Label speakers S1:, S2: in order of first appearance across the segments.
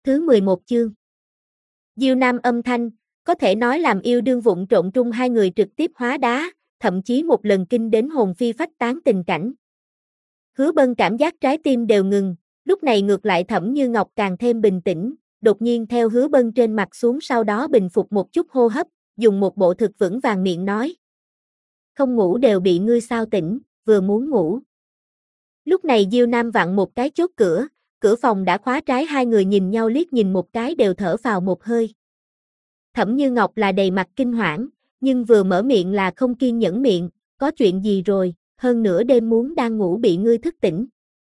S1: thứ 11 chương. Diêu Nam âm thanh, có thể nói làm yêu đương vụng trộn trung hai người trực tiếp hóa đá, thậm chí một lần kinh đến hồn phi phách tán tình cảnh. Hứa Bân cảm giác trái tim đều ngừng, lúc này ngược lại Thẩm Như Ngọc càng thêm bình tĩnh, đột nhiên theo Hứa Bân trên mặt xuống, sau đó bình phục một chút hô hấp, dùng một bộ thực vững vàng miệng nói. Không ngủ đều bị ngươi sao tỉnh, vừa muốn ngủ. Lúc này Diêu Nam vặn một cái chốt cửa, cửa phòng đã khóa trái, hai người nhìn nhau liếc nhìn một cái đều thở phào một hơi. Thẩm Như Ngọc là đầy mặt kinh hoảng, nhưng vừa mở miệng là không kiên nhẫn miệng, có chuyện gì rồi, hơn nửa đêm muốn đang ngủ bị ngươi thức tỉnh.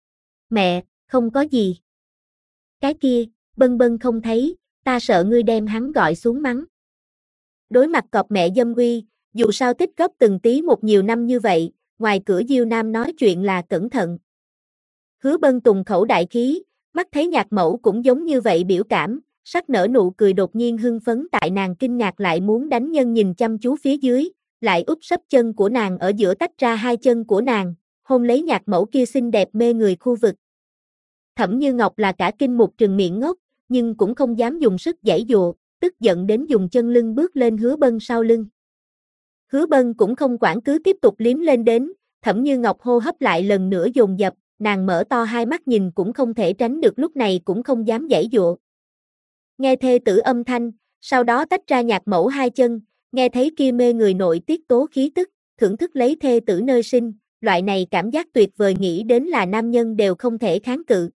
S1: Mẹ, không có gì. Cái kia, Bân Bân không thấy, ta sợ ngươi đem hắn gọi xuống mắng. Đối mặt cọp mẹ dâm uy, dù sao tích góp từng tí một nhiều năm như vậy, ngoài cửa Diêu Nam nói chuyện là cẩn thận. Hứa Bân tùng khẩu đại khí, mắt thấy nhạc mẫu cũng giống như vậy biểu cảm, sắc nở nụ cười đột nhiên hưng phấn tại nàng kinh ngạc lại muốn đánh nhân nhìn chăm chú phía dưới, lại úp sấp chân của nàng ở giữa tách ra hai chân của nàng, hôn lấy nhạc mẫu kia xinh đẹp mê người khu vực. Thẩm Như Ngọc là cả kinh một trừng miệng ngốc, nhưng cũng không dám dùng sức giãy giụa, tức giận đến dùng chân lưng bước lên Hứa Bân sau lưng. Hứa Bân cũng không quản cứ tiếp tục liếm lên đến, Thẩm Như Ngọc hô hấp lại lần nữa dồn dập, nàng mở to hai mắt nhìn cũng không thể tránh được, lúc này cũng không dám giãy giụa. Nghe thê tử âm thanh, sau đó tách ra nhạc mẫu hai chân, nghe thấy kia mê người nội tiết tố khí tức, thưởng thức lấy thê tử nơi sinh, loại này cảm giác tuyệt vời nghĩ đến là nam nhân đều không thể kháng cự.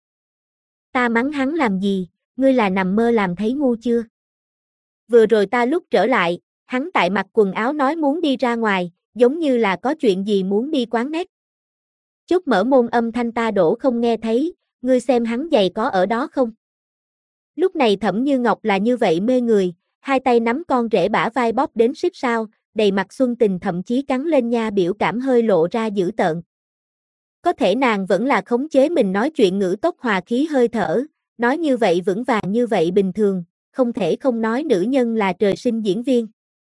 S1: Ta mắng hắn làm gì, ngươi là nằm mơ làm thấy ngu chưa? Vừa rồi ta lúc trở lại, hắn tại mặc quần áo nói muốn đi ra ngoài, giống như là có chuyện gì muốn đi quán nét. Chốt mở môn âm thanh ta đổ không nghe thấy, ngươi xem hắn giày có ở đó không? Lúc này Thẩm Như Ngọc là như vậy mê người, hai tay nắm con rể bả vai bóp đến xít sao, đầy mặt xuân tình, thậm chí cắn lên nha, biểu cảm hơi lộ ra dữ tợn. Có thể nàng vẫn là khống chế mình nói chuyện ngữ tốc hòa khí hơi thở, nói như vậy vững vàng như vậy bình thường, không thể không nói nữ nhân là trời sinh diễn viên.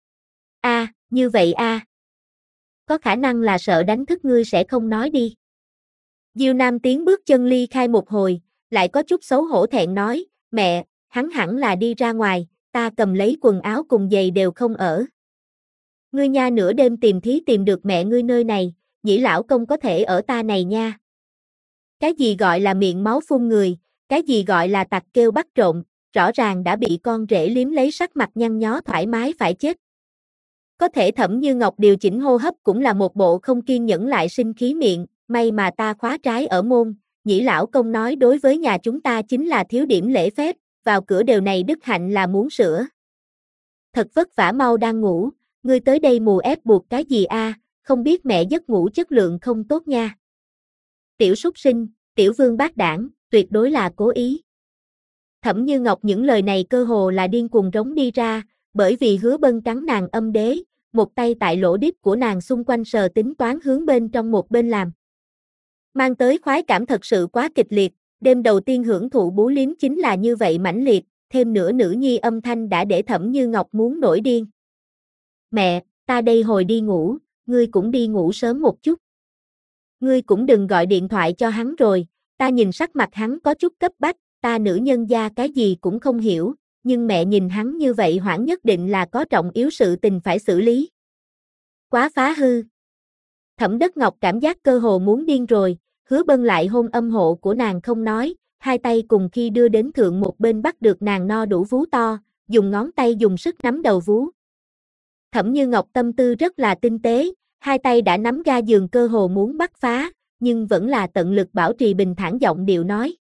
S1: Như vậy có khả năng là sợ đánh thức ngươi sẽ không nói đi. Diêu Nam tiến bước chân ly khai một hồi, lại có chút xấu hổ thẹn nói, mẹ, hắn hẳn là đi ra ngoài, ta cầm lấy quần áo cùng giày đều không ở. Ngươi nha nửa đêm tìm thí tìm được mẹ ngươi nơi này, Nhĩ lão công có thể ở ta này nha. Cái gì gọi là miệng máu phun người, cái gì gọi là tặc kêu bắt trộm, rõ ràng đã bị con rể liếm lấy, sắc mặt nhăn nhó thoải mái phải chết. Có thể Thẩm Như Ngọc điều chỉnh hô hấp cũng là một bộ không kiên nhẫn lại sinh khí miệng, may mà ta khóa trái ở môn, Nhĩ lão công nói đối với nhà chúng ta chính là thiếu điểm lễ phép, vào cửa đều này đức hạnh là muốn sửa. Thật vất vả mau đang ngủ, ngươi tới đây mù ép buộc cái gì không biết mẹ giấc ngủ chất lượng không tốt nha. Tiểu súc sinh, tiểu vương bát đảng, tuyệt đối là cố ý. Thẩm Như Ngọc những lời này cơ hồ là điên cuồng rống đi ra, bởi vì Hứa Bân cắn nàng âm đế, một tay tại lỗ đít của nàng xung quanh sờ tính toán hướng bên trong một bên làm. Mang tới khoái cảm thật sự quá kịch liệt, đêm đầu tiên hưởng thụ bú liếm chính là như vậy mãnh liệt, thêm nữa nữ nhi âm thanh đã để Thẩm Như Ngọc muốn nổi điên. Mẹ, ta đây hồi đi ngủ, ngươi cũng đi ngủ sớm một chút. Ngươi cũng đừng gọi điện thoại cho hắn rồi, ta nhìn sắc mặt hắn có chút cấp bách, ta nữ nhân gia cái gì cũng không hiểu, nhưng mẹ nhìn hắn như vậy hoảng nhất định là có trọng yếu sự tình phải xử lý. Quá phá hư. Thẩm Đất Ngọc cảm giác cơ hồ muốn điên rồi, Hứa Bân lại hôn âm hộ của nàng không nói, hai tay cùng khi đưa đến thượng một bên bắt được nàng no đủ vú to, dùng ngón tay dùng sức nắm đầu vú. Thẩm Như Ngọc tâm tư rất là tinh tế, hai tay đã nắm ga giường cơ hồ muốn bắt phá, nhưng vẫn là tận lực bảo trì bình thản giọng điệu nói.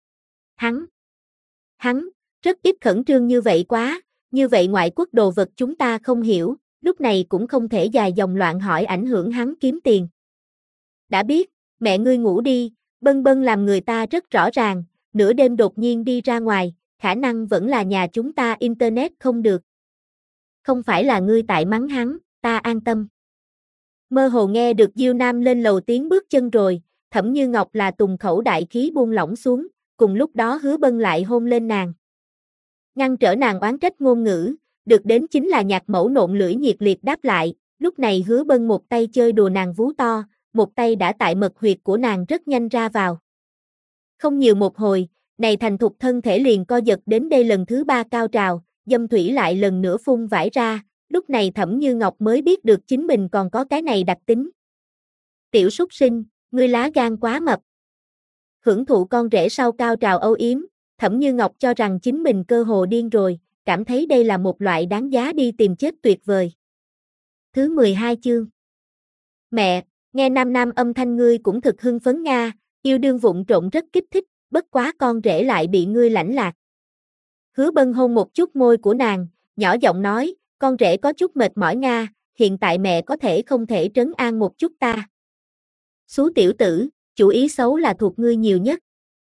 S1: Hắn, rất ít khẩn trương như vậy quá, như vậy ngoại quốc đồ vật chúng ta không hiểu, lúc này cũng không thể dài dòng loạn hỏi ảnh hưởng hắn kiếm tiền. Đã biết, mẹ ngươi ngủ đi, Bân Bân làm người ta rất rõ ràng, nửa đêm đột nhiên đi ra ngoài, khả năng vẫn là nhà chúng ta internet không được. Không phải là ngươi tại mắng hắn, ta an tâm. Mơ hồ nghe được Diêu Nam lên lầu tiếng bước chân rồi, Thẩm Như Ngọc là tùng khẩu đại khí buông lỏng xuống, cùng lúc đó Hứa Bân lại hôn lên nàng. Ngăn trở nàng oán trách ngôn ngữ, được đến chính là nhạc mẫu nộn lưỡi nhiệt liệt đáp lại, lúc này Hứa Bân một tay chơi đùa nàng vú to, một tay đã tại mật huyệt của nàng rất nhanh ra vào. Không nhiều một hồi, này thành thục thân thể liền co giật đến đây lần thứ 3 cao trào, dâm thủy lại lần nữa phun vãi ra, lúc này Thẩm Như Ngọc mới biết được chính mình còn có cái này đặc tính. Tiểu súc sinh, ngươi lá gan quá mập. Hưởng thụ con rể sau cao trào âu yếm, Thẩm Như Ngọc cho rằng chính mình cơ hồ điên rồi, cảm thấy đây là một loại đáng giá đi tìm chết tuyệt vời. Thứ 12 chương. Mẹ, nghe nam nam âm thanh ngươi cũng thực hưng phấn nga, yêu đương vụng trộn rất kích thích, bất quá con rể lại bị ngươi lãnh lạc. Hứa Bân hôn một chút môi của nàng, nhỏ giọng nói, con rể có chút mệt mỏi nga, hiện tại mẹ có thể không thể trấn an một chút ta. Xú tiểu tử, chủ ý xấu là thuộc ngươi nhiều nhất.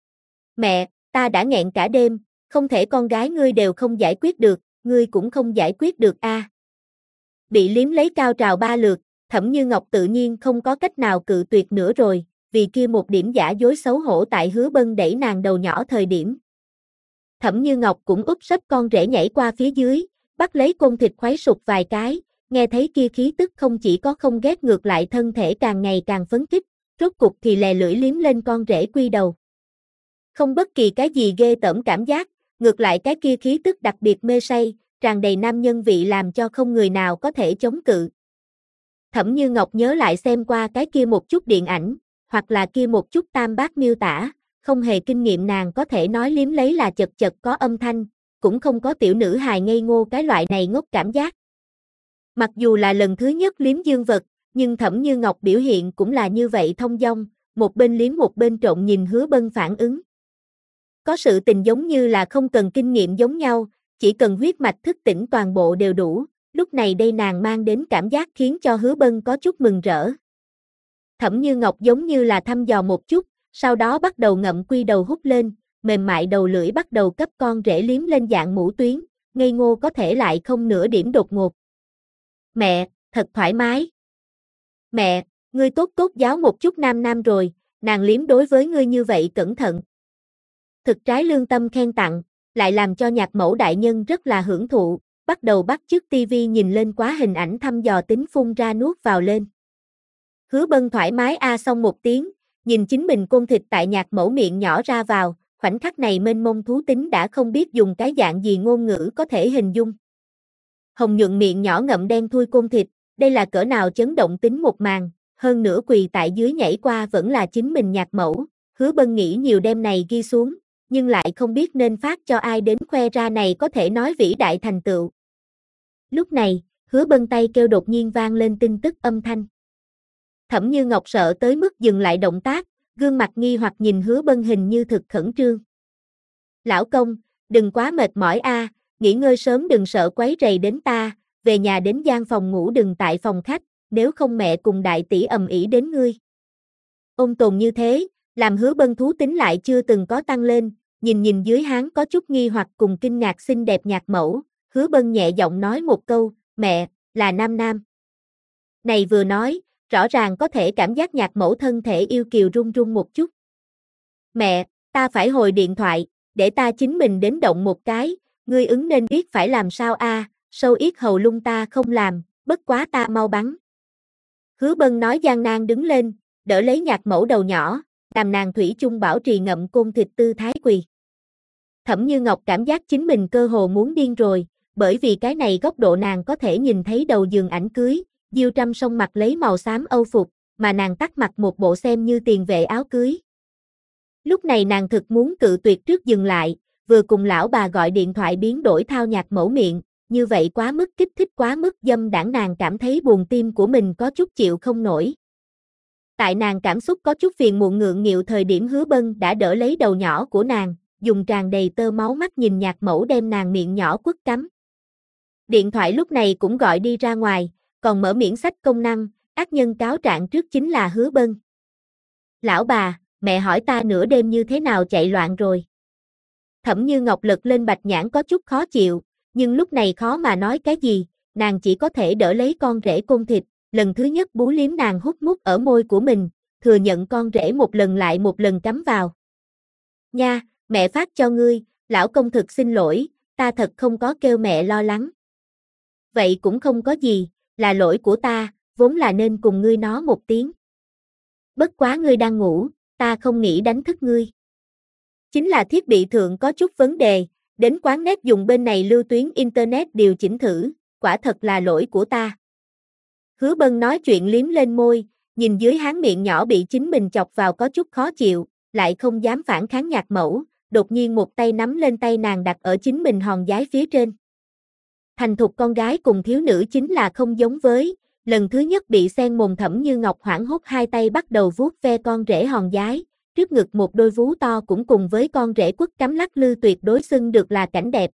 S1: Mẹ, ta đã nghẹn cả đêm, không thể con gái ngươi đều không giải quyết được, ngươi cũng không giải quyết được a. Bị liếm lấy cao trào 3 lượt, Thẩm Như Ngọc tự nhiên không có cách nào cự tuyệt nữa rồi, vì kia một điểm giả dối xấu hổ tại Hứa Bân đẩy nàng đầu nhỏ thời điểm. Thẩm Như Ngọc cũng úp sấp con rể nhảy qua phía dưới, bắt lấy côn thịt khoái sụp vài cái, nghe thấy kia khí tức không chỉ có không ghét ngược lại thân thể càng ngày càng phấn khích, rốt cục thì lè lưỡi liếm lên con rể quy đầu. Không bất kỳ cái gì ghê tởm cảm giác, ngược lại cái kia khí tức đặc biệt mê say, tràn đầy nam nhân vị làm cho không người nào có thể chống cự. Thẩm Như Ngọc nhớ lại xem qua cái kia một chút điện ảnh, hoặc là kia một chút tam bát miêu tả, không hề kinh nghiệm nàng có thể nói liếm lấy là chật chật có âm thanh, cũng không có tiểu nữ hài ngây ngô cái loại này ngốc cảm giác. Mặc dù là lần thứ nhất liếm dương vật, nhưng Thẩm Như Ngọc biểu hiện cũng là như vậy thông dong, một bên liếm một bên trộn nhìn Hứa Bân phản ứng. Có sự tình giống như là không cần kinh nghiệm giống nhau, chỉ cần huyết mạch thức tỉnh toàn bộ đều đủ, lúc này đây nàng mang đến cảm giác khiến cho Hứa Bân có chút mừng rỡ. Thẩm Như Ngọc giống như là thăm dò một chút, sau đó bắt đầu ngậm quy đầu hút lên, mềm mại đầu lưỡi bắt đầu cấp con rể liếm lên dạng mũ tuyến, ngây ngô có thể lại không nửa điểm đột ngột. Mẹ, thật thoải mái. Mẹ, ngươi tốt tốt giáo một chút nam nam rồi, nàng liếm đối với ngươi như vậy cẩn thận. Thực trái lương tâm khen tặng, lại làm cho nhạc mẫu đại nhân rất là hưởng thụ, bắt đầu bắt chước tivi nhìn lên quá hình ảnh thăm dò tính phun ra nuốt vào lên. Hứa Bân thoải mái xong một tiếng, nhìn chính mình côn thịt tại nhạc mẫu miệng nhỏ ra vào, khoảnh khắc này mênh mông thú tính đã không biết dùng cái dạng gì ngôn ngữ có thể hình dung. Hồng nhuận miệng nhỏ ngậm đen thui côn thịt, đây là cỡ nào chấn động tính một màn, hơn nữa quỳ tại dưới nhảy qua vẫn là chính mình nhạc mẫu, Hứa Bân nghĩ nhiều đêm này ghi xuống, nhưng lại không biết nên phát cho ai đến khoe ra này có thể nói vĩ đại thành tựu. Lúc này, Hứa Bân tay kêu đột nhiên vang lên tin tức âm thanh. Thẩm Như Ngọc sợ tới mức dừng lại động tác, gương mặt nghi hoặc nhìn Hứa Bân hình như thực khẩn trương. Lão công, đừng quá mệt mỏi nghỉ ngơi sớm đừng sợ quấy rầy đến ta, về nhà đến gian phòng ngủ đừng tại phòng khách, nếu không mẹ cùng đại tỷ ầm ĩ đến ngươi. Ôn tồn như thế, làm Hứa Bân thú tính lại chưa từng có tăng lên, nhìn dưới háng có chút nghi hoặc cùng kinh ngạc xinh đẹp nhạc mẫu, Hứa Bân nhẹ giọng nói một câu, mẹ, là nam nam. Này vừa nói, rõ ràng có thể cảm giác nhạc mẫu thân thể yêu kiều run run một chút. Mẹ, ta phải hồi điện thoại, để ta chính mình đến động một cái, ngươi ứng nên biết phải làm sao sâu yết hầu lung ta không làm, bất quá ta mau bắn. Hứa Bân nói gian nan đứng lên, đỡ lấy nhạc mẫu đầu nhỏ, làm nàng thủy chung bảo trì ngậm côn thịt tư thái quỳ. Thẩm Như Ngọc cảm giác chính mình cơ hồ muốn điên rồi, bởi vì cái này góc độ nàng có thể nhìn thấy đầu giường ảnh cưới, Diêu Trâm song mặc lấy màu xám âu phục, mà nàng tắt mặc một bộ xem như tiền vệ áo cưới. Lúc này nàng thực muốn cự tuyệt trước dừng lại, vừa cùng lão bà gọi điện thoại biến đổi thao nhạc mẫu miệng, như vậy quá mức kích thích quá mức dâm đãng nàng cảm thấy buồn tim của mình có chút chịu không nổi. Tại nàng cảm xúc có chút phiền muộn ngượng nghịu thời điểm Hứa Bân đã đỡ lấy đầu nhỏ của nàng, dùng tràn đầy tơ máu mắt nhìn nhạc mẫu đem nàng miệng nhỏ quất cắm. Điện thoại lúc này cũng gọi đi ra ngoài, còn mở miễn sách công năng, ác nhân cáo trạng trước chính là Hứa Bân. Lão bà, mẹ hỏi ta nửa đêm như thế nào chạy loạn rồi. Thẩm Như Ngọc lật lên bạch nhãn có chút khó chịu, nhưng lúc này khó mà nói cái gì, nàng chỉ có thể đỡ lấy con rể côn thịt, lần thứ nhất bú liếm nàng hút mút ở môi của mình, thừa nhận con rể một lần lại một lần cắm vào. Nha, mẹ phát cho ngươi, lão công thực xin lỗi, ta thật không có kêu mẹ lo lắng. Vậy cũng không có gì, là lỗi của ta, vốn là nên cùng ngươi nói một tiếng. Bất quá ngươi đang ngủ, ta không nghĩ đánh thức ngươi. Chính là thiết bị thượng có chút vấn đề, đến quán net dùng bên này lưu tuyến internet điều chỉnh thử, quả thật là lỗi của ta. Hứa Bân nói chuyện liếm lên môi, nhìn dưới háng miệng nhỏ bị chính mình chọc vào có chút khó chịu, lại không dám phản kháng Nhạc Mẫu, đột nhiên một tay nắm lên tay nàng đặt ở chính mình hòn giái phía trên. Thành thục con gái cùng thiếu nữ chính là không giống với, lần thứ nhất bị sen mồm Thẩm Như Ngọc hoảng hốt hai tay bắt đầu vuốt ve con rể hòn giái, trước ngực một đôi vú to cũng cùng với con rể quất cắm lắc lư tuyệt đối xưng được là cảnh đẹp.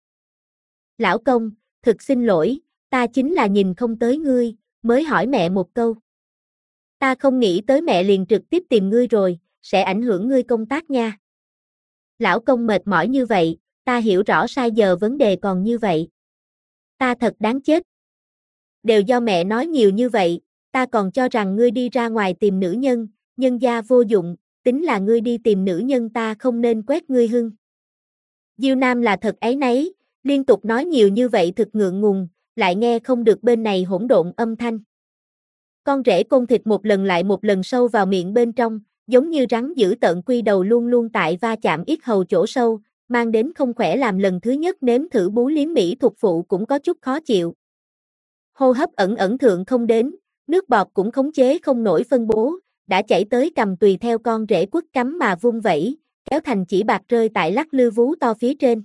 S1: Lão công, thực xin lỗi, ta chính là nhìn không tới ngươi, mới hỏi mẹ một câu. Ta không nghĩ tới mẹ liền trực tiếp tìm ngươi rồi, sẽ ảnh hưởng ngươi công tác nha. Lão công mệt mỏi như vậy, ta hiểu rõ sai giờ vấn đề còn như vậy. Ta thật đáng chết. Đều do mẹ nói nhiều như vậy, ta còn cho rằng ngươi đi ra ngoài tìm nữ nhân, nhân gia vô dụng, tính là ngươi đi tìm nữ nhân ta không nên quét ngươi hưng. Diêu Nam là thật áy náy, liên tục nói nhiều như vậy thực ngượng ngùng, lại nghe không được bên này hỗn độn âm thanh. Con rể côn thịt một lần lại một lần sâu vào miệng bên trong, giống như rắn giữ tợn quy đầu luôn luôn tại va chạm yết hầu chỗ sâu, mang đến không khỏe làm lần thứ nhất nếm thử bú liếm mỹ thuộc phụ cũng có chút khó chịu. Hô hấp ẩn ẩn thượng không đến, nước bọt cũng khống chế không nổi phân bố, đã chảy tới cầm tùy theo con rể quất cắm mà vung vẩy, kéo thành chỉ bạc rơi tại lắc lư vú to phía trên.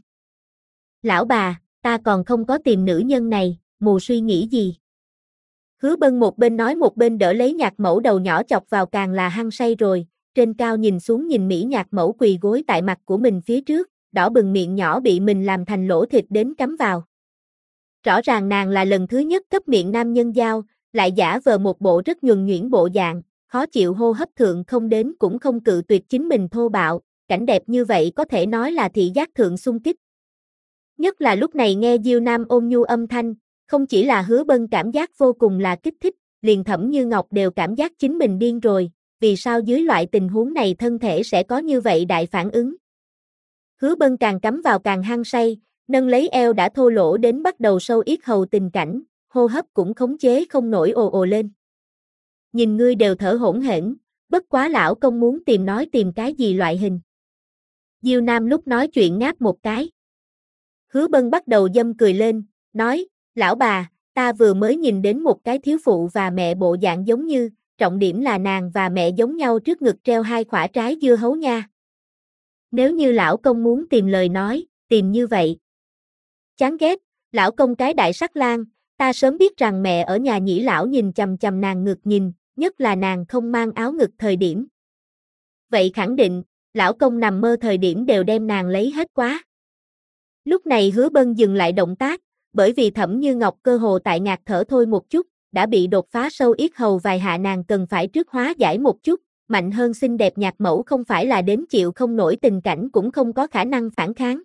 S1: Lão bà, ta còn không có tìm nữ nhân này, mù suy nghĩ gì? Hứa Bân một bên nói một bên đỡ lấy Nhạc Mẫu đầu nhỏ chọc vào càng là hăng say rồi, trên cao nhìn xuống nhìn Mỹ Nhạc Mẫu quỳ gối tại mặt của mình phía trước, đỏ bừng miệng nhỏ bị mình làm thành lỗ thịt đến cắm vào. Rõ ràng nàng là lần thứ nhất cấp miệng nam nhân giao, lại giả vờ một bộ rất nhuần nhuyễn bộ dạng, khó chịu hô hấp thượng không đến cũng không cự tuyệt chính mình thô bạo, cảnh đẹp như vậy có thể nói là thị giác thượng xung kích. Nhất là lúc này nghe Diêu Nam ôn nhu âm thanh, không chỉ là Hứa Bân cảm giác vô cùng là kích thích, liền Thẩm Như Ngọc đều cảm giác chính mình điên rồi, vì sao dưới loại tình huống này thân thể sẽ có như vậy đại phản ứng. Hứa Bân càng cắm vào càng hăng say, nâng lấy eo đã thô lỗ đến bắt đầu sâu yết hầu tình cảnh, hô hấp cũng khống chế không nổi ồ ồ lên. Nhìn ngươi đều thở hổn hển, bất quá lão công muốn tìm cái gì loại hình. Diêu Nam lúc nói chuyện ngáp một cái. Hứa Bân bắt đầu dâm cười lên, nói, lão bà, ta vừa mới nhìn đến một cái thiếu phụ và mẹ bộ dạng giống như, trọng điểm là nàng và mẹ giống nhau trước ngực treo hai quả trái dưa hấu nha. Nếu như lão công muốn tìm lời nói, tìm như vậy. Chán ghét, lão công cái đại sắc lang, ta sớm biết rằng mẹ ở nhà nhĩ lão nhìn chằm chằm nàng ngực nhìn, nhất là nàng không mang áo ngực thời điểm. Vậy khẳng định, lão công nằm mơ thời điểm đều đem nàng lấy hết quá. Lúc này Hứa Bân dừng lại động tác, bởi vì Thẩm Như Ngọc cơ hồ tại ngạt thở thôi một chút, đã bị đột phá sâu yết hầu vài hạ nàng cần phải trước hóa giải một chút, mạnh hơn xinh đẹp Nhạc Mẫu không phải là đến chịu không nổi tình cảnh cũng không có khả năng phản kháng.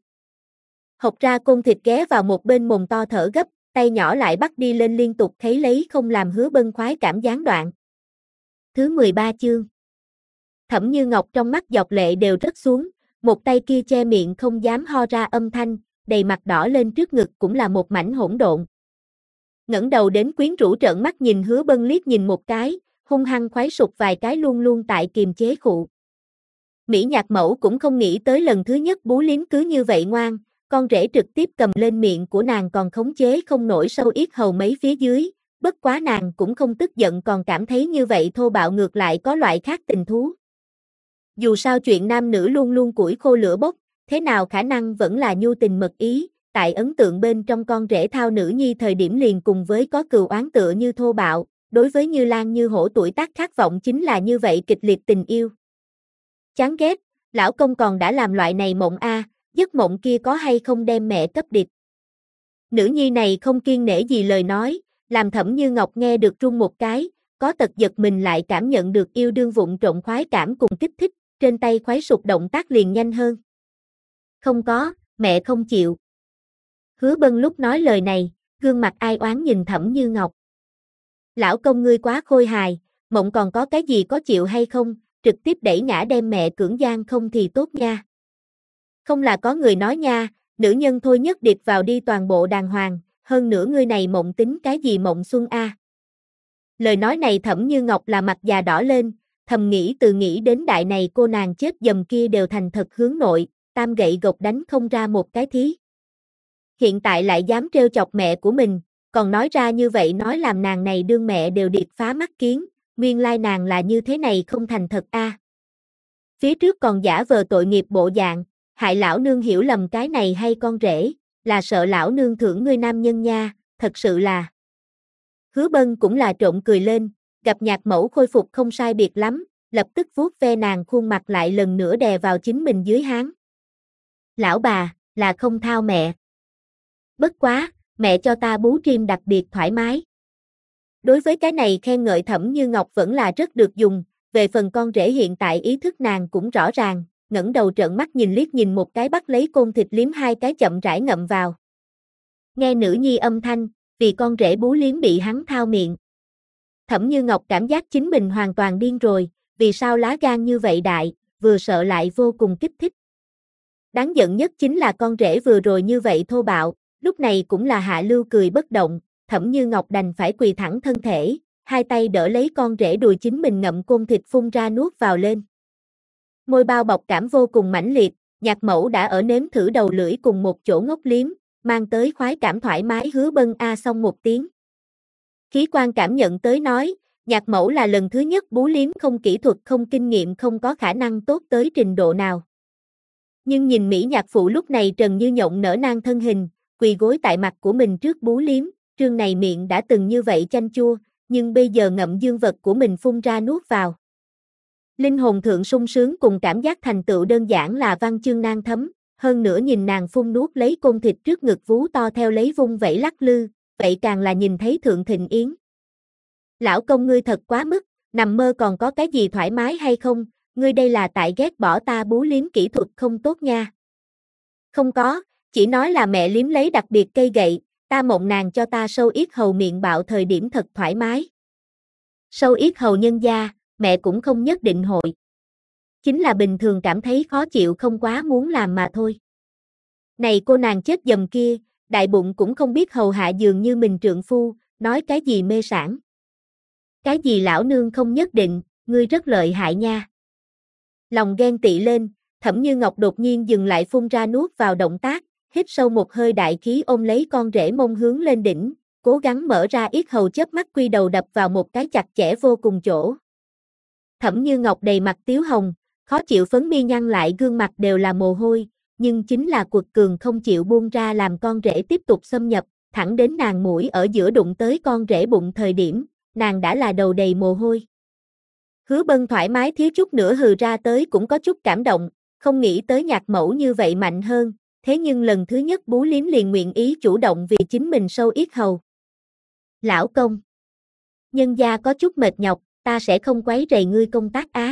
S1: Hộc ra côn thịt ghé vào một bên mồm to thở gấp, tay nhỏ lại bắt đi lên liên tục thấy lấy không làm Hứa Bân khoái cảm gián đoạn. Thứ 13 chương. Thẩm Như Ngọc trong mắt giọt lệ đều rớt xuống, một tay kia che miệng không dám ho ra âm thanh, đầy mặt đỏ lên trước ngực cũng là một mảnh hỗn độn. Ngẩng đầu đến quyến rũ trợn mắt nhìn Hứa Bân liếc nhìn một cái, hung hăng khoái sụp vài cái luôn luôn tại kiềm chế khụ. Mỹ Nhạc Mẫu cũng không nghĩ tới lần thứ nhất bú liếm cứ như vậy ngoan, con rể trực tiếp cầm lên miệng của nàng còn khống chế không nổi sâu yết hầu mấy phía dưới, bất quá nàng cũng không tức giận còn cảm thấy như vậy thô bạo ngược lại có loại khác tình thú. Dù sao chuyện nam nữ luôn luôn củi khô lửa bốc, thế nào khả năng vẫn là nhu tình mật ý, tại ấn tượng bên trong con rể thao nữ nhi thời điểm liền cùng với có cừu oán tựa như thô bạo, đối với Như Lan như hổ tuổi tác khát vọng chính là như vậy kịch liệt tình yêu. Chán ghét, lão công còn đã làm loại này mộng a, giấc mộng kia có hay không đem mẹ cấp địch. Nữ nhi này không kiêng nể gì lời nói, làm Thẩm Như Ngọc nghe được run một cái, có tật giật mình lại cảm nhận được yêu đương vụng trộm khoái cảm cùng kích thích, trên tay khoái sụp động tác liền nhanh hơn. Không có, mẹ không chịu. Hứa Bân lúc nói lời này, gương mặt ai oán nhìn Thẩm Như Ngọc. Lão công ngươi quá khôi hài, mộng còn có cái gì có chịu hay không, trực tiếp đẩy ngã đem mẹ cưỡng gian không thì tốt nha. Không là có người nói nha, nữ nhân thôi nhất điệp vào đi toàn bộ đàng hoàng, hơn nữa ngươi này mộng tính cái gì mộng xuân a. Lời nói này Thẩm Như Ngọc là mặt già đỏ lên, thầm nghĩ từ nghĩ đến đại này cô nàng chết dầm kia đều thành thật hướng nội, tam gậy gộc đánh không ra một cái thí. Hiện tại lại dám trêu chọc mẹ của mình, còn nói ra như vậy nói làm nàng này đương mẹ đều điệt phá mắt kiến, nguyên lai nàng là như thế này không thành thật a. Phía trước còn giả vờ tội nghiệp bộ dạng, hại lão nương hiểu lầm cái này hay con rể, là sợ lão nương thưởng ngươi nam nhân nha, thật sự là. Hứa Bân cũng là trộn cười lên, gặp nhạc mẫu khôi phục không sai biệt lắm, lập tức vuốt ve nàng khuôn mặt lại lần nữa đè vào chính mình dưới háng. Lão bà, là không thao mẹ. Bất quá, mẹ cho ta bú trim đặc biệt thoải mái. Đối với cái này khen ngợi Thẩm Như Ngọc vẫn là rất được dùng, về phần con rể hiện tại ý thức nàng cũng rõ ràng, ngẩng đầu trợn mắt nhìn liếc nhìn một cái bắt lấy côn thịt liếm hai cái chậm rãi ngậm vào. Nghe nữ nhi âm thanh, vì con rể bú liếm bị hắn thao miệng. Thẩm Như Ngọc cảm giác chính mình hoàn toàn điên rồi, vì sao lá gan như vậy đại, vừa sợ lại vô cùng kích thích. Đáng giận nhất chính là con rể vừa rồi như vậy thô bạo, lúc này cũng là hạ lưu cười bất động, Thẩm Như Ngọc đành phải quỳ thẳng thân thể, hai tay đỡ lấy con rể đùi chính mình ngậm côn thịt phun ra nuốt vào lên. Môi bao bọc cảm vô cùng mãnh liệt, nhạc mẫu đã ở nếm thử đầu lưỡi cùng một chỗ ngốc liếm, mang tới khoái cảm thoải mái. Hứa Bân a xong một tiếng. Khí quan cảm nhận tới nói, nhạc mẫu là lần thứ nhất bú liếm không kỹ thuật không kinh nghiệm không có khả năng tốt tới trình độ nào. Nhưng nhìn Mỹ nhạc phụ lúc này trần như nhộng nở nang thân hình, quỳ gối tại mặt của mình trước bú liếm, trương này miệng đã từng như vậy chanh chua, nhưng bây giờ ngậm dương vật của mình phun ra nuốt vào. Linh hồn thượng sung sướng cùng cảm giác thành tựu đơn giản là văn chương nang thấm, hơn nữa nhìn nàng phun nuốt lấy côn thịt trước ngực vú to theo lấy vung vẩy lắc lư, vậy càng là nhìn thấy thượng thịnh yến. Lão công ngươi thật quá mức, nằm mơ còn có cái gì thoải mái hay không, ngươi đây là tại ghét bỏ ta bú liếm kỹ thuật không tốt nha. Không có, chỉ nói là mẹ liếm lấy đặc biệt cây gậy, ta mộng nàng cho ta sâu yết hầu miệng bạo thời điểm thật thoải mái. Sâu yết hầu nhân gia, mẹ cũng không nhất định hội. Chính là bình thường cảm thấy khó chịu không quá muốn làm mà thôi. Này cô nàng chết dầm kia, đại bụng cũng không biết hầu hạ dường như mình trượng phu, nói cái gì mê sản. Cái gì lão nương không nhất định, ngươi rất lợi hại nha. Lòng ghen tị lên, Thẩm Như Ngọc đột nhiên dừng lại phun ra nuốt vào động tác, hít sâu một hơi đại khí ôm lấy con rể mông hướng lên đỉnh, cố gắng mở ra yết hầu chớp mắt quy đầu đập vào một cái chặt chẽ vô cùng chỗ. Thẩm Như Ngọc đầy mặt tiếu hồng, khó chịu phấn mi nhăn lại gương mặt đều là mồ hôi, nhưng chính là quật cường không chịu buông ra làm con rể tiếp tục xâm nhập, thẳng đến nàng mũi ở giữa đụng tới con rể bụng thời điểm, nàng đã là đầu đầy mồ hôi. Hứa Bân thoải mái thiếu chút nữa hừ ra tới cũng có chút cảm động, không nghĩ tới nhạc mẫu như vậy mạnh hơn, thế nhưng lần thứ nhất bú liếm liền nguyện ý chủ động vì chính mình sâu yết hầu. Lão công, nhân gia có chút mệt nhọc, ta sẽ không quấy rầy ngươi công tác á.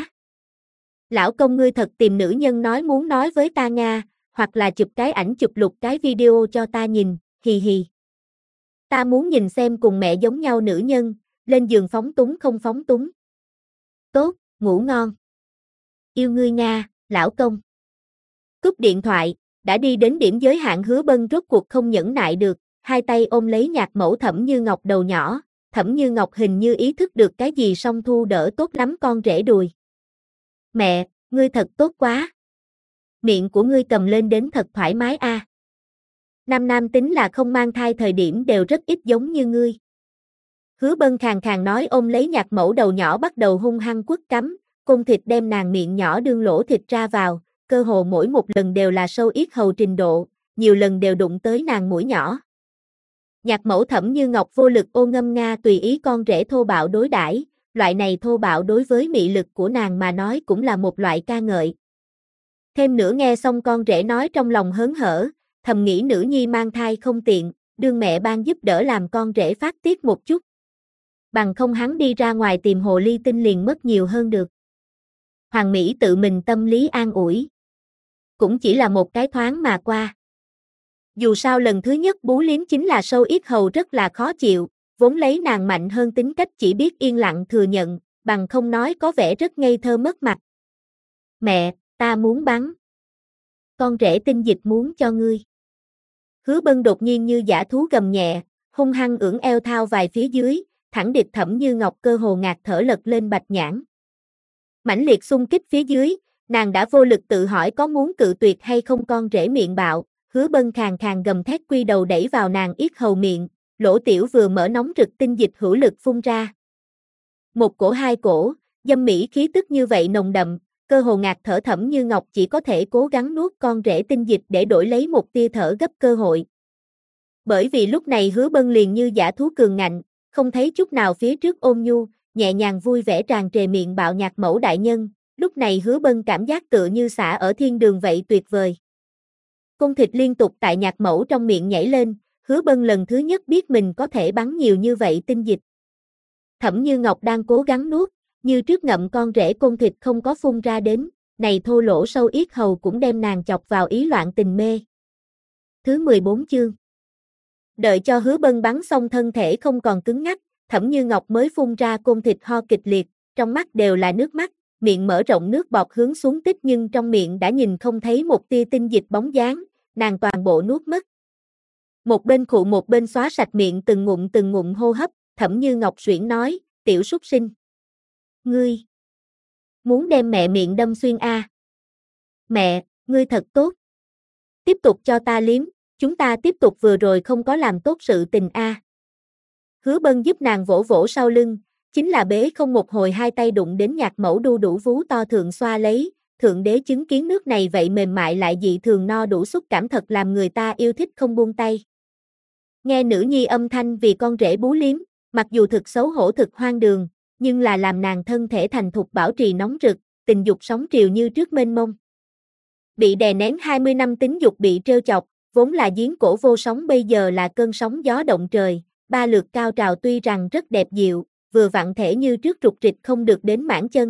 S1: Lão công ngươi thật tìm nữ nhân nói muốn nói với ta Nga, hoặc là chụp cái ảnh chụp lục cái video cho ta nhìn, hì hì. Ta muốn nhìn xem cùng mẹ giống nhau nữ nhân, lên giường phóng túng không phóng túng. Tốt, ngủ ngon. Yêu ngươi Nga, lão công. Cúp điện thoại, đã đi đến điểm giới hạn. Hứa Bân rốt cuộc không nhẫn nại được, hai tay ôm lấy nhạc mẫu Thẩm Như Ngọc đầu nhỏ, Thẩm Như Ngọc hình như ý thức được cái gì song thu đỡ tốt lắm con rể đùi. Mẹ, ngươi thật tốt quá. Miệng của ngươi cầm lên đến thật thoải mái a. Nam tính là không mang thai thời điểm đều rất ít giống như ngươi. Hứa Bân khàn khàn nói ôm lấy nhạc mẫu đầu nhỏ bắt đầu hung hăng quất cắm, côn thịt đem nàng miệng nhỏ đương lỗ thịt ra vào, cơ hồ mỗi một lần đều là sâu yết hầu trình độ, nhiều lần đều đụng tới nàng mũi nhỏ. Nhạc mẫu Thẩm Như Ngọc vô lực ô ngâm nga tùy ý con rể thô bạo đối đãi, loại này thô bạo đối với mị lực của nàng mà nói cũng là một loại ca ngợi. Thêm nữa nghe xong con rể nói trong lòng hớn hở, thầm nghĩ nữ nhi mang thai không tiện, đương mẹ ban giúp đỡ làm con rể phát tiết một chút. Bằng không hắn đi ra ngoài tìm hồ ly tinh liền mất nhiều hơn được. Hoàng Mỹ tự mình tâm lý an ủi. Cũng chỉ là một cái thoáng mà qua. Dù sao lần thứ nhất bú liếm chính là sâu yết hầu rất là khó chịu, vốn lấy nàng mạnh hơn tính cách chỉ biết yên lặng thừa nhận, bằng không nói có vẻ rất ngây thơ mất mặt. Mẹ, ta muốn bắn. Con rể tinh dịch muốn cho ngươi. Hứa Bân đột nhiên như dã thú gầm nhẹ, hung hăng ưỡn eo thao vài phía dưới, thẳng địch Thẩm Như Ngọc cơ hồ ngạt thở lật lên bạch nhãn. Mãnh liệt xung kích phía dưới, Nàng đã vô lực tự hỏi có muốn cự tuyệt hay không. Con rể miệng bạo, Hứa Bân khàn khàn gầm thét quy đầu đẩy vào nàng yết hầu miệng, lỗ tiểu vừa mở nóng rực tinh dịch hữu lực phun ra. Một cổ hai cổ, dâm mỹ khí tức như vậy nồng đậm, cơ hồ ngạt thở. Thẩm Như Ngọc chỉ có thể cố gắng nuốt con rể tinh dịch để đổi lấy một tia thở gấp cơ hội. Bởi vì lúc này Hứa Bân liền như dã thú cường ngạnh, không thấy chút nào phía trước ôn nhu, nhẹ nhàng vui vẻ tràn trề miệng bạo nhạc mẫu đại nhân, lúc này Hứa Bân cảm giác tựa như xả ở thiên đường vậy tuyệt vời. Côn thịt liên tục tại nhạc mẫu trong miệng nhảy lên, Hứa Bân lần thứ nhất biết mình có thể bắn nhiều như vậy tinh dịch. Thẩm Như Ngọc đang cố gắng nuốt, như trước ngậm con rể côn thịt không có phun ra đến, này thô lỗ sâu yết hầu cũng đem nàng chọc vào ý loạn tình mê. Thứ 14 chương. Đợi cho Hứa Bân bắn xong thân thể không còn cứng ngắc, Thẩm Như Ngọc mới phun ra côn thịt ho kịch liệt, trong mắt đều là nước mắt, miệng mở rộng nước bọt hướng xuống tích nhưng trong miệng đã nhìn không thấy một tia tinh dịch bóng dáng, nàng toàn bộ nuốt mất. Một bên khụ một bên xóa sạch miệng từng ngụm hô hấp, Thẩm Như Ngọc suyễn nói, tiểu súc sinh. Ngươi muốn đem mẹ miệng đâm xuyên a? Mẹ, ngươi thật tốt. Tiếp tục cho ta liếm, chúng ta tiếp tục vừa rồi không có làm tốt sự tình a. Hứa Bân giúp nàng vỗ vỗ sau lưng, chính là bế không một hồi hai tay đụng đến nhạc mẫu đu đủ vú to thượng xoa lấy, thượng đế chứng kiến nước này vậy mềm mại lại dị thường no đủ xúc cảm thật làm người ta yêu thích không buông tay. Nghe nữ nhi âm thanh vì con rể bú liếm, mặc dù thực xấu hổ thực hoang đường, nhưng là làm nàng thân thể thành thục bảo trì nóng rực, tình dục sóng triều như trước mênh mông. Bị đè nén 20 năm tính dục bị trêu chọc, vốn là giếng cổ vô sóng bây giờ là cơn sóng gió động trời, ba lượt cao trào tuy rằng rất đẹp dịu, vừa vặn thể như trước rụt rịch không được đến mãn chân.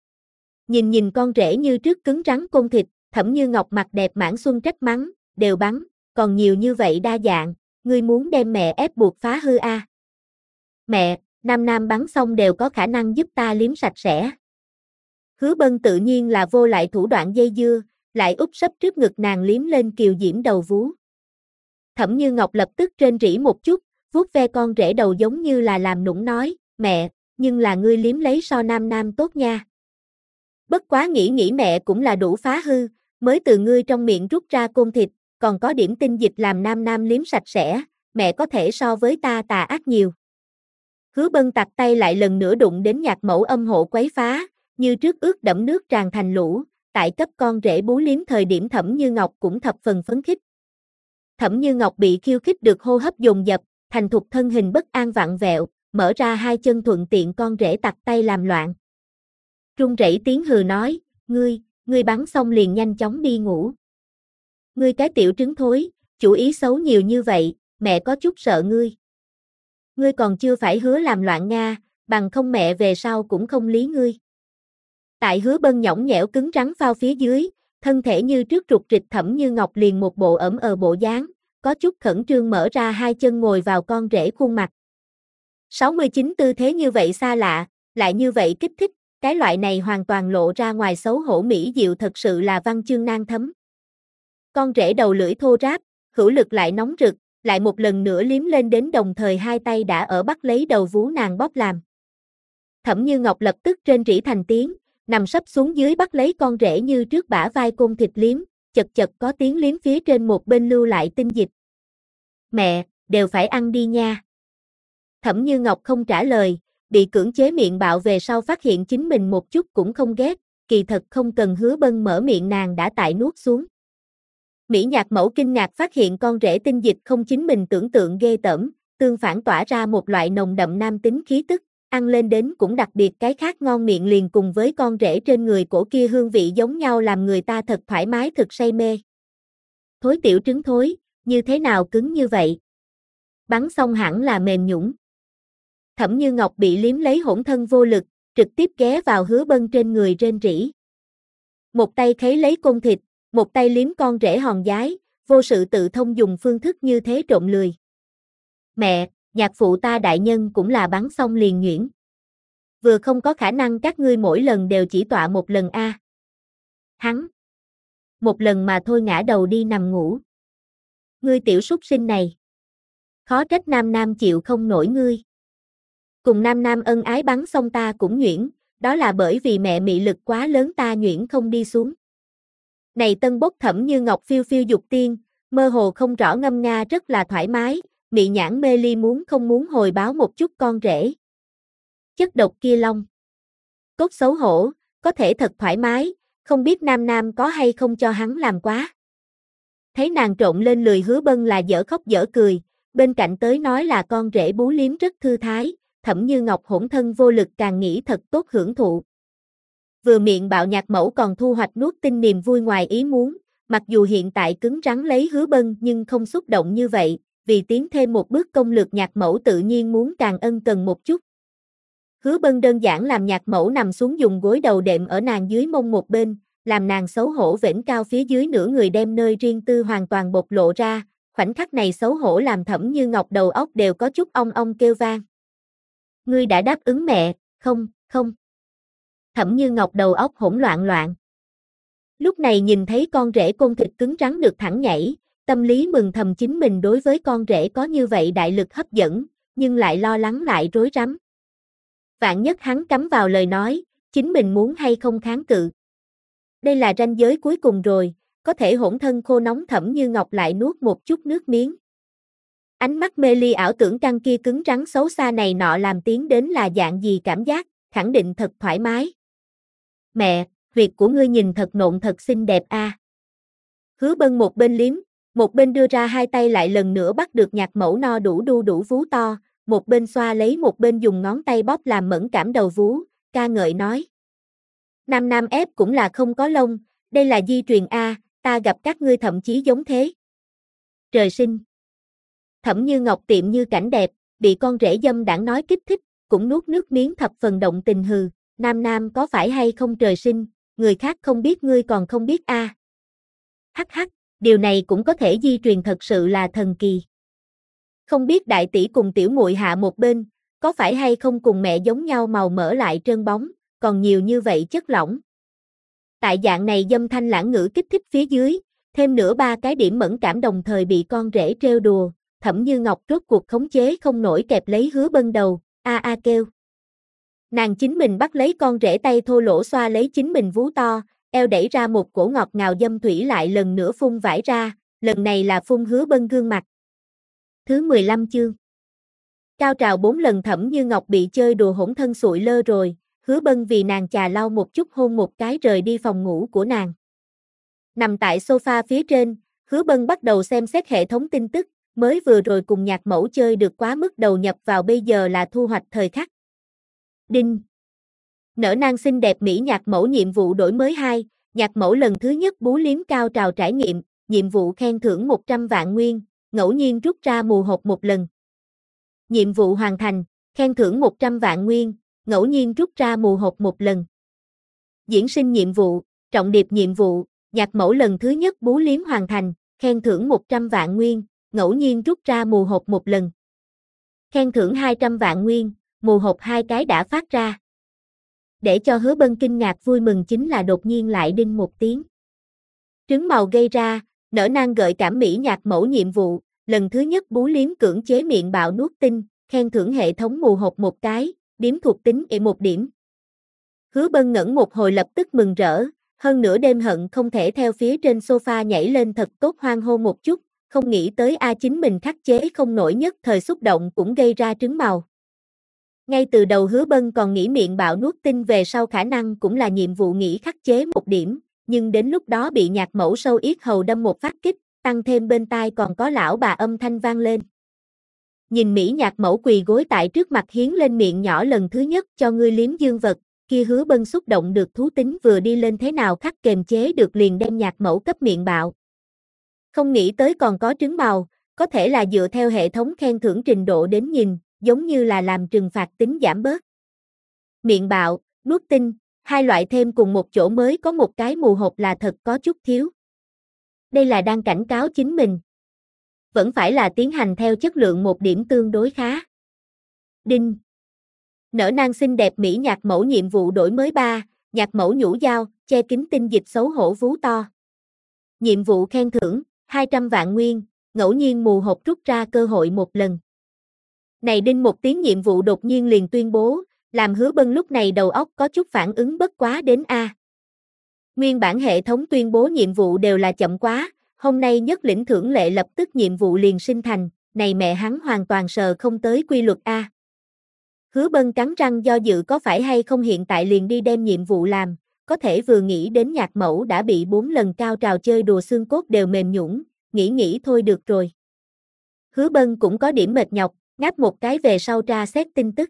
S1: Nhìn con rể như trước cứng rắn côn thịt, Thẩm Như Ngọc mặt đẹp mãn xuân trách mắng, đều bắn, còn nhiều như vậy đa dạng, ngươi muốn đem mẹ ép buộc phá hư a? Mẹ, nam bắn xong đều có khả năng giúp ta liếm sạch sẽ. Hứa Bân tự nhiên là vô lại thủ đoạn dây dưa, lại úp sấp trước ngực nàng liếm lên kiều diễm đầu vú. Thẩm Như Ngọc lập tức rên rỉ một chút, vuốt ve con rể đầu giống như là làm nũng nói, mẹ, nhưng là ngươi liếm lấy so nam tốt nha. Bất quá nghĩ mẹ cũng là đủ phá hư, mới từ ngươi trong miệng rút ra côn thịt, còn có điểm tinh dịch làm nam liếm sạch sẽ, mẹ có thể so với ta tà ác nhiều. Hứa Bân tạt tay lại lần nữa đụng đến nhạc mẫu âm hộ quấy phá, như trước ướt đẫm nước tràn thành lũ, tại cấp con rể bú liếm thời điểm Thẩm Như Ngọc cũng thập phần phấn khích. Thẩm Như Ngọc bị khiêu khích được hô hấp dồn dập, thành thục thân hình bất an vặn vẹo, mở ra hai chân thuận tiện con rể tạt tay làm loạn. Run rẩy tiếng hừ nói, ngươi bắn xong liền nhanh chóng đi ngủ. Ngươi cái tiểu trứng thối, chủ ý xấu nhiều như vậy, mẹ có chút sợ ngươi. Ngươi còn chưa phải hứa làm loạn Nga, bằng không mẹ về sau cũng không lý ngươi. Tại Hứa Bân nhõng nhẽo cứng rắn phao phía dưới, thân thể như trước rụt rịch Thẩm Như Ngọc liền một bộ ẩm bộ dáng, có chút khẩn trương mở ra hai chân ngồi vào con rể khuôn mặt. 69 tư thế như vậy xa lạ, lại như vậy kích thích, cái loại này hoàn toàn lộ ra ngoài xấu hổ mỹ diệu thật sự là văn chương nan thấm. Con rể đầu lưỡi thô ráp, hữu lực lại nóng rực, lại một lần nữa liếm lên đến đồng thời hai tay đã ở bắt lấy đầu vú nàng bóp làm. Thẩm Như Ngọc lập tức rên rỉ thành tiếng, nằm sấp xuống dưới bắt lấy con rể như trước bả vai côn thịt liếm, chật có tiếng liếm phía trên một bên lưu lại tinh dịch. Mẹ, đều phải ăn đi nha. Thẩm Như Ngọc không trả lời, bị cưỡng chế miệng bạo về sau phát hiện chính mình một chút cũng không ghét, kỳ thật không cần Hứa Bân mở miệng nàng đã tại nuốt xuống. Mỹ Nhạc Mẫu kinh ngạc phát hiện con rể tinh dịch không chính mình tưởng tượng ghê tởm, tương phản tỏa ra một loại nồng đậm nam tính khí tức, ăn lên đến cũng đặc biệt cái khác ngon miệng liền cùng với con rể trên người cổ kia hương vị giống nhau làm người ta thật thoải mái thực say mê. Thối tiểu trứng thối, như thế nào cứng như vậy? Bắn xong hẳn là mềm nhũn. Thẩm Như Ngọc bị liếm lấy hỗn thân vô lực, trực tiếp ghé vào Hứa Bân trên người rên rỉ. Một tay khấy lấy côn thịt, một tay liếm con rể hòn giái, vô sự tự thông dùng phương thức như thế trộn lười. Mẹ, nhạc phụ ta đại nhân cũng là bắn xong liền nhuyễn. Vừa không có khả năng các ngươi mỗi lần đều chỉ tọa một lần a. Hắn. Một lần mà thôi ngã đầu đi nằm ngủ. Ngươi tiểu súc sinh này. Khó trách nam chịu không nổi ngươi. Cùng nam ân ái bắn xong ta cũng nhuyễn, đó là bởi vì mẹ mị lực quá lớn ta nhuyễn không đi xuống. Này tân bốc Thẩm Như Ngọc phiêu phiêu dục tiên, mơ hồ không rõ ngâm nga rất là thoải mái, mị nhãn mê ly muốn không muốn hồi báo một chút con rể. Chất độc kia long. Cốt xấu hổ, có thể thật thoải mái, không biết nam nam có hay không cho hắn làm quá. Thấy nàng trộn lên lười Hứa Bân là dở khóc dở cười, bên cạnh tới nói là con rể bú liếm rất thư thái, Thẩm Như Ngọc hỗn thân vô lực càng nghĩ thật tốt hưởng thụ. Vừa miệng bạo nhạc mẫu còn thu hoạch nuốt tinh niềm vui ngoài ý muốn, mặc dù hiện tại cứng rắn lấy Hứa Bân nhưng không xúc động như vậy, vì tiến thêm một bước công lược nhạc mẫu tự nhiên muốn càng ân cần một chút. Hứa Bân đơn giản làm nhạc mẫu nằm xuống dùng gối đầu đệm ở nàng dưới mông một bên, làm nàng xấu hổ vểnh cao phía dưới nửa người đem nơi riêng tư hoàn toàn bộc lộ ra, khoảnh khắc này xấu hổ làm Thẩm Như Ngọc đầu óc đều có chút ong ong kêu vang. Ngươi đã đáp ứng mẹ, không. Thẩm Như Ngọc đầu óc hỗn loạn loạn. Lúc này nhìn thấy con rể côn thịt cứng rắn được thẳng nhảy, tâm lý mừng thầm chính mình đối với con rể có như vậy đại lực hấp dẫn, nhưng lại lo lắng lại rối rắm. Vạn nhất hắn cắm vào lời nói, chính mình muốn hay không kháng cự. Đây là ranh giới cuối cùng rồi, có thể hỗn thân khô nóng Thẩm Như Ngọc lại nuốt một chút nước miếng. Ánh mắt mê ly ảo tưởng căng kia cứng rắn xấu xa này nọ làm tiến đến là dạng gì cảm giác, khẳng định thật thoải mái. Mẹ, huyệt của ngươi nhìn thật nộn thật xinh đẹp a. Hứa Bân một bên liếm, một bên đưa ra hai tay lại lần nữa bắt được nhạc mẫu no đủ đu đủ vú to, một bên xoa lấy một bên dùng ngón tay bóp làm mẫn cảm đầu vú, ca ngợi nói. Nam nam ép cũng là không có lông, đây là di truyền a, ta gặp các ngươi thậm chí giống thế. Trời sinh. Thẩm Như Ngọc tiệm như cảnh đẹp, bị con rể dâm đảng nói kích thích, cũng nuốt nước miếng thập phần động tình hừ, nam nam có phải hay không trời sinh, người khác không biết ngươi còn không biết a. Hắc hắc, điều này cũng có thể di truyền thật sự là thần kỳ. Không biết đại tỷ cùng tiểu muội hạ một bên, có phải hay không cùng mẹ giống nhau màu mỡ lại trơn bóng, còn nhiều như vậy chất lỏng. Tại dạng này dâm thanh lãng ngữ kích thích phía dưới, thêm nữa ba cái điểm mẫn cảm đồng thời bị con rể trêu đùa, Thẩm Như Ngọc rốt cuộc khống chế không nổi kẹp lấy Hứa Bân đầu, a kêu. Nàng chính mình bắt lấy con rể tay thô lỗ xoa lấy chính mình vú to, eo đẩy ra một cổ ngọt ngào dâm thủy lại lần nữa phun vải ra, lần này là phun Hứa Bân gương mặt. Thứ 15 chương. Cao trào 4 lần Thẩm Như Ngọc bị chơi đùa hỗn thân sụi lơ rồi, Hứa Bân vì nàng chà lau một chút hôn một cái rời đi phòng ngủ của nàng. Nằm tại sofa phía trên, Hứa Bân bắt đầu xem xét hệ thống tin tức, mới vừa rồi cùng nhạc mẫu chơi được quá mức đầu nhập vào bây giờ là thu hoạch thời khắc. Đinh. Nở nang xinh đẹp mỹ nhạc mẫu nhiệm vụ đổi mới 2, nhạc mẫu lần thứ nhất bú liếm cao trào trải nghiệm, nhiệm vụ khen thưởng 100 vạn nguyên, ngẫu nhiên rút ra mù hộp một lần. Nhiệm vụ hoàn thành, khen thưởng 100 vạn nguyên, ngẫu nhiên rút ra mù hộp một lần. Diễn sinh nhiệm vụ, trọng điệp nhiệm vụ, nhạc mẫu lần thứ nhất bú liếm hoàn thành, khen thưởng 100 vạn nguyên, ngẫu nhiên rút ra mù hộp một lần. Khen thưởng 200 vạn nguyên, mù hộp 2 cái đã phát ra. Để cho Hứa Bân kinh ngạc vui mừng chính là đột nhiên lại đinh một tiếng. Trứng màu gây ra, nở nang gợi cảm mỹ nhạc mẫu nhiệm vụ, lần thứ nhất bú liếm cưỡng chế miệng bạo nuốt tinh, khen thưởng hệ thống mù hộp một cái, điểm thuộc tính một điểm. Hứa Bân ngẩn một hồi lập tức mừng rỡ, hơn nửa đêm hận không thể theo phía trên sofa nhảy lên thật tốt hoan hô một chút, không nghĩ tới chính mình khắc chế không nổi nhất thời xúc động cũng gây ra trứng màu. Ngay từ đầu Hứa Bân còn nghĩ miệng bạo nuốt tinh về sau khả năng cũng là nhiệm vụ nghĩ khắc chế một điểm, nhưng đến lúc đó bị nhạc mẫu sâu yết hầu đâm một phát kích, tăng thêm bên tai còn có lão bà âm thanh vang lên. Nhìn mỹ nhạc mẫu quỳ gối tại trước mặt hiến lên miệng nhỏ lần thứ nhất cho ngươi liếm dương vật, kia Hứa Bân xúc động được thú tính vừa đi lên thế nào khắc kềm chế được liền đem nhạc mẫu cấp miệng bạo. Không nghĩ tới còn có trứng màu, có thể là dựa theo hệ thống khen thưởng trình độ đến nhìn, giống như là làm trừng phạt tính giảm bớt. Miệng bạo, nuốt tinh, hai loại thêm cùng một chỗ mới có một cái mù hộp là thật có chút thiếu. Đây là đang cảnh cáo chính mình. Vẫn phải là tiến hành theo chất lượng một điểm tương đối khá. Đinh. Nở nang xinh đẹp mỹ nhạc mẫu nhiệm vụ đổi mới 3, nhạc mẫu nhũ dao, che kín tinh dịch xấu hổ vú to. Nhiệm vụ khen thưởng, 200 vạn nguyên, ngẫu nhiên mù hộp rút ra cơ hội một lần. Này đinh một tiếng nhiệm vụ đột nhiên liền tuyên bố, Làm Hứa Bân lúc này đầu óc có chút phản ứng bất quá đến a. Nguyên bản hệ thống tuyên bố nhiệm vụ đều là chậm quá, hôm nay nhất lĩnh thưởng lệ lập tức nhiệm vụ liền sinh thành, này mẹ hắn hoàn toàn sờ không tới quy luật a. Hứa Bân cắn răng do dự có phải hay không hiện tại liền đi đem nhiệm vụ làm, có thể vừa nghĩ đến Nhạc Mẫu đã bị 4 lần cao trào chơi đùa xương cốt đều mềm nhũn, nghĩ thôi được rồi. Hứa Bân cũng có điểm mệt nhọc, ngáp một cái về sau tra xét tin tức.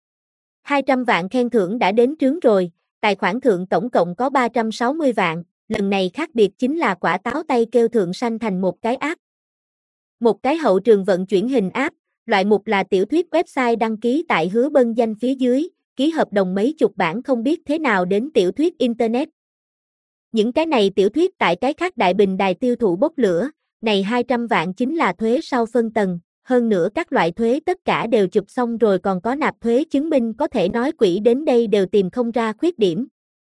S1: 200 vạn khen thưởng đã đến trướng rồi, tài khoản thượng tổng cộng có 360 vạn, lần này khác biệt chính là quả táo tay kêu thượng sanh thành một cái app. Một cái hậu trường vận chuyển hình app, loại mục là tiểu thuyết website đăng ký tại Hứa Bân danh phía dưới, ký hợp đồng mấy chục bản không biết thế nào đến tiểu thuyết internet. Những cái này tiểu thuyết tại cái khác đại bình đài tiêu thụ bốc lửa, này 200 vạn chính là thuế sau phân tầng, hơn nữa các loại thuế tất cả đều chụp xong rồi còn có nạp thuế chứng minh có thể nói quỹ đến đây đều tìm không ra khuyết điểm.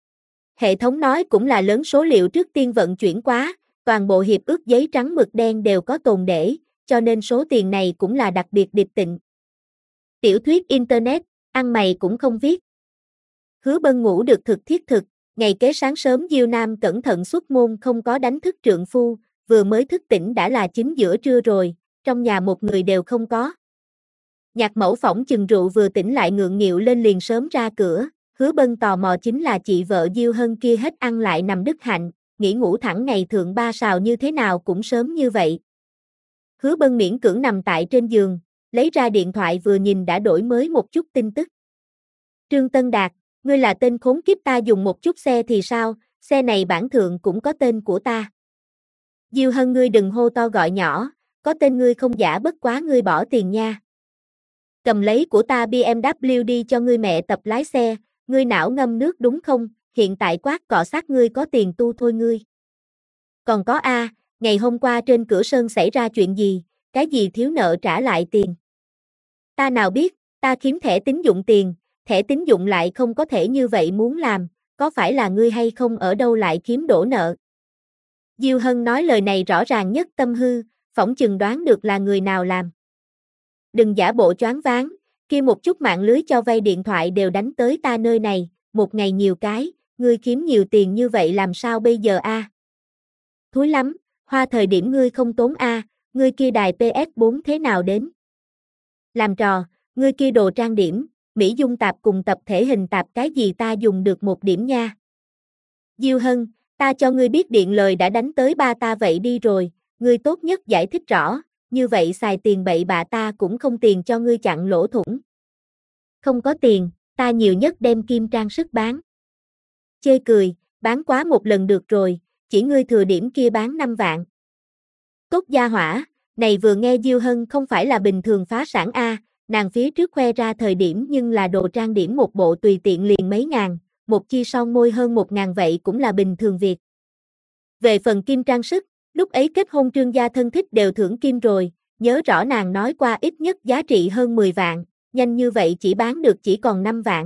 S1: Hệ thống nói cũng là lớn số liệu trước tiên vận chuyển quá, toàn bộ hiệp ước giấy trắng mực đen đều có tồn để, cho nên số tiền này cũng là đặc biệt điệp tịnh. Tiểu thuyết internet, ăn mày cũng không viết. Hứa Bân ngủ được thực thiết thực, ngày kế sáng sớm Diêu Nam cẩn thận xuất môn không có đánh thức trượng phu, vừa mới thức tỉnh đã là 9 giữa trưa rồi, trong nhà một người đều không có. Nhạc Mẫu phỏng chừng rượu vừa tỉnh lại ngượng nghịu lên liền sớm ra cửa, Hứa Bân tò mò chính là chị vợ Diêu Hân kia hết ăn lại nằm đứt hạnh, nghỉ ngủ thẳng ngày thượng ba sào như thế nào cũng sớm như vậy. Hứa Bân miễn cưỡng nằm tại trên giường, lấy ra điện thoại vừa nhìn đã đổi mới một chút tin tức. Trương Tân Đạt, ngươi là tên khốn kiếp, ta dùng một chút xe thì sao, xe này bản thượng cũng có tên của ta. Diêu Hân, ngươi đừng hô to gọi nhỏ, có tên ngươi không giả bất quá ngươi bỏ tiền nha. Cầm lấy của ta BMW đi cho ngươi mẹ tập lái xe, ngươi não ngâm nước đúng không, hiện tại quát cọ sát ngươi có tiền tu thôi ngươi. Còn có ngày hôm qua trên cửa Sơn xảy ra chuyện gì, cái gì thiếu nợ trả lại tiền. Ta nào biết, ta kiếm thẻ tín dụng tiền, thẻ tín dụng lại không có thể như vậy muốn làm, có phải là ngươi hay không ở đâu lại kiếm đổ nợ. Diêu Hân nói lời này rõ ràng nhất tâm hư, phỏng chừng đoán được là người nào làm. Đừng giả bộ choáng váng, kia một chút mạng lưới cho vay điện thoại đều đánh tới ta nơi này, một ngày nhiều cái, ngươi kiếm nhiều tiền như vậy làm sao bây giờ a? Thúi lắm, hoa thời điểm ngươi không tốn ngươi kia đài PS4 thế nào đến? Làm trò, ngươi kia đồ trang điểm, mỹ dung tạp cùng tập thể hình tạp cái gì ta dùng được một điểm nha. Diêu Hân, ta cho ngươi biết điện lời đã đánh tới ba ta vậy đi rồi, ngươi tốt nhất giải thích rõ, như vậy xài tiền bậy bạ ta cũng không tiền cho ngươi chặn lỗ thủng. Không có tiền, ta nhiều nhất đem kim trang sức bán. Chê cười, bán quá một lần được rồi, chỉ ngươi thừa điểm kia bán 5 vạn. Tốt gia hỏa, này vừa nghe Diêu Hân không phải là bình thường phá sản nàng phía trước khoe ra thời điểm nhưng là đồ trang điểm một bộ tùy tiện liền mấy ngàn, một chi son môi hơn 1.000 vậy cũng là bình thường việc. Về phần kim trang sức, lúc ấy kết hôn Trương gia thân thích đều thưởng kim rồi, nhớ rõ nàng nói qua ít nhất giá trị hơn 10 vạn, nhanh như vậy chỉ bán được chỉ còn 5 vạn.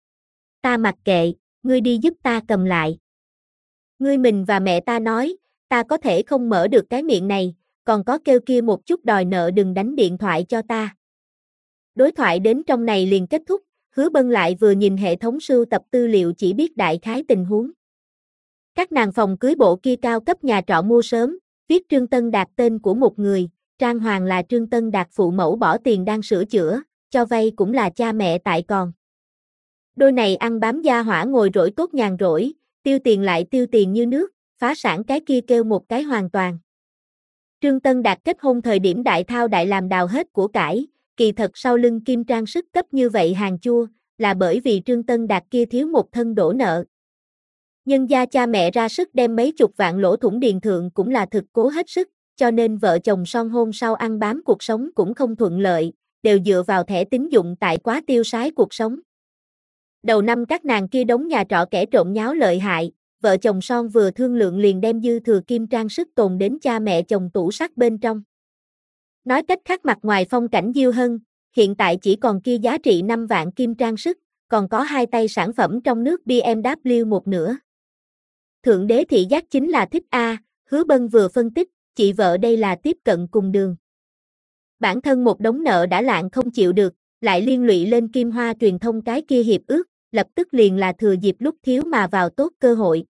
S1: Ta mặc kệ, ngươi đi giúp ta cầm lại. Ngươi mình và mẹ ta nói, ta có thể không mở được cái miệng này, còn có kêu kia một chút đòi nợ đừng đánh điện thoại cho ta. Đối thoại đến trong này liền kết thúc, Hứa Bân lại vừa nhìn hệ thống sưu tập tư liệu chỉ biết đại khái tình huống. Các nàng phòng cưới bộ kia cao cấp nhà trọ mua sớm, viết Trương Tân Đạt tên của một người, trang hoàng là Trương Tân Đạt phụ mẫu bỏ tiền đang sửa chữa, cho vay cũng là cha mẹ tại còn. Đôi này ăn bám gia hỏa ngồi rỗi tốt nhàn rỗi, tiêu tiền lại tiêu tiền như nước, phá sản cái kia kêu một cái hoàn toàn. Trương Tân Đạt kết hôn thời điểm đại thao đại làm đào hết của cải, kỳ thật sau lưng kim trang sức cấp như vậy hàng chua, là bởi vì Trương Tân Đạt kia thiếu một thân đổ nợ. Nhân gia cha mẹ ra sức đem mấy chục vạn lỗ thủng điền thượng cũng là thực cố hết sức, cho nên vợ chồng son hôn sau ăn bám cuộc sống cũng không thuận lợi, đều dựa vào thẻ tín dụng tại quá tiêu sái cuộc sống. Đầu năm các nàng kia đống nhà trọ kẻ trộm nháo lợi hại, vợ chồng son vừa thương lượng liền đem dư thừa kim trang sức tồn đến cha mẹ chồng tủ sắt bên trong. Nói cách khác mặt ngoài phong cảnh Diêu Hân, hiện tại chỉ còn kia giá trị 5 vạn kim trang sức, còn có hai tay sản phẩm trong nước BMW một nửa. Thượng đế thị giác chính là thích Hứa Bân vừa phân tích, chị vợ đây là tiếp cận cùng đường. Bản thân một đống nợ đã lạng không chịu được, lại liên lụy lên Kim Hoa truyền thông cái kia hiệp ước, lập tức liền là thừa dịp lúc thiếu mà vào tốt cơ hội.